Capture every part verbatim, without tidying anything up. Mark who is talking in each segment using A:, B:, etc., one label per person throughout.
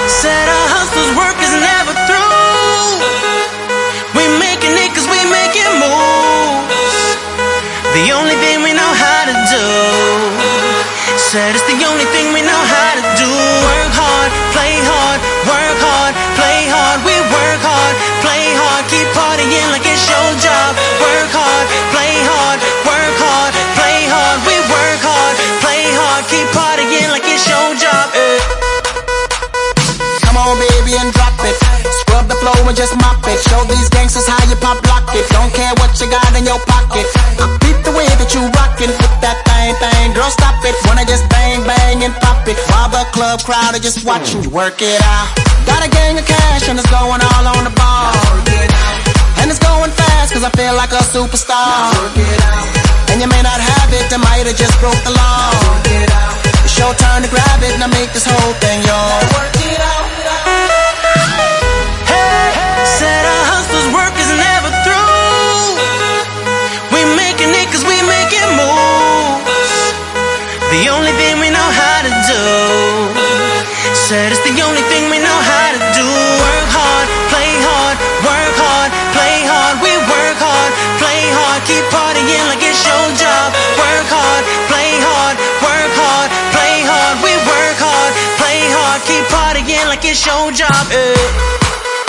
A: Said our hustle's work is never through. We making it cause we making moves. The only thing we know how to do. Said it's the only thing we know how to do. Work hard, play hard, work hard, play hard. We work hard, play hard, keep partying like it's your job. Work hard, play hard, work hard, play hard. We work hard, play hard, keep partying like it's your job. eh.
B: Come on, baby, and drop it. Scrub the floor and just mop it. Show these gangsters how you pop lock it. Don't care what you got in your pocket. I beat the way that you rockin'. Flip that thing, thing, girl, stop it. Wanna just bang, bang, and pop it. While the club crowd are just watching you work it out. Got a gang of cash and it's going all on the ball. And it's going fast cause I feel like a superstar. And you may not have it, I might have just broke the law. It's your turn to grab it and I make this whole thing yours.
A: Hey, said our hustle's work is never through. We making it cause we making moves. The only thing we know how to do. Said it's the only thing we know how to do. Work hard, play hard, work hard, play hard. We work hard, play hard, keep partying like it's your job. Work hard, play hard, work hard, play hard. We work hard, play hard, keep partying like it's your job. eh.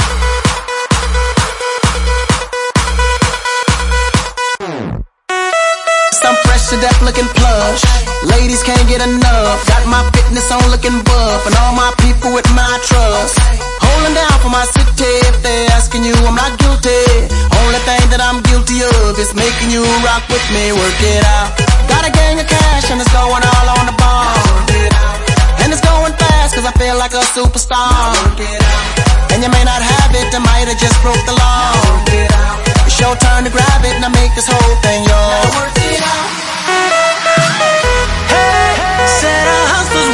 B: I'm fresh to death looking plush. Ladies can't get enough. Got my fitness on looking buff. And all my people with my trust. Holding down for my city. If they're asking you, I'm not guilty. Only thing that I'm guilty of is making you rock with me. Work it out. Got a gang of cash and it's going all on the bar. And it's going fast cause I feel like a superstar. And you may not have it, I might have just broke the law. It's your turn to grab it and I make this whole thing yours.
A: Hey, said our hustle's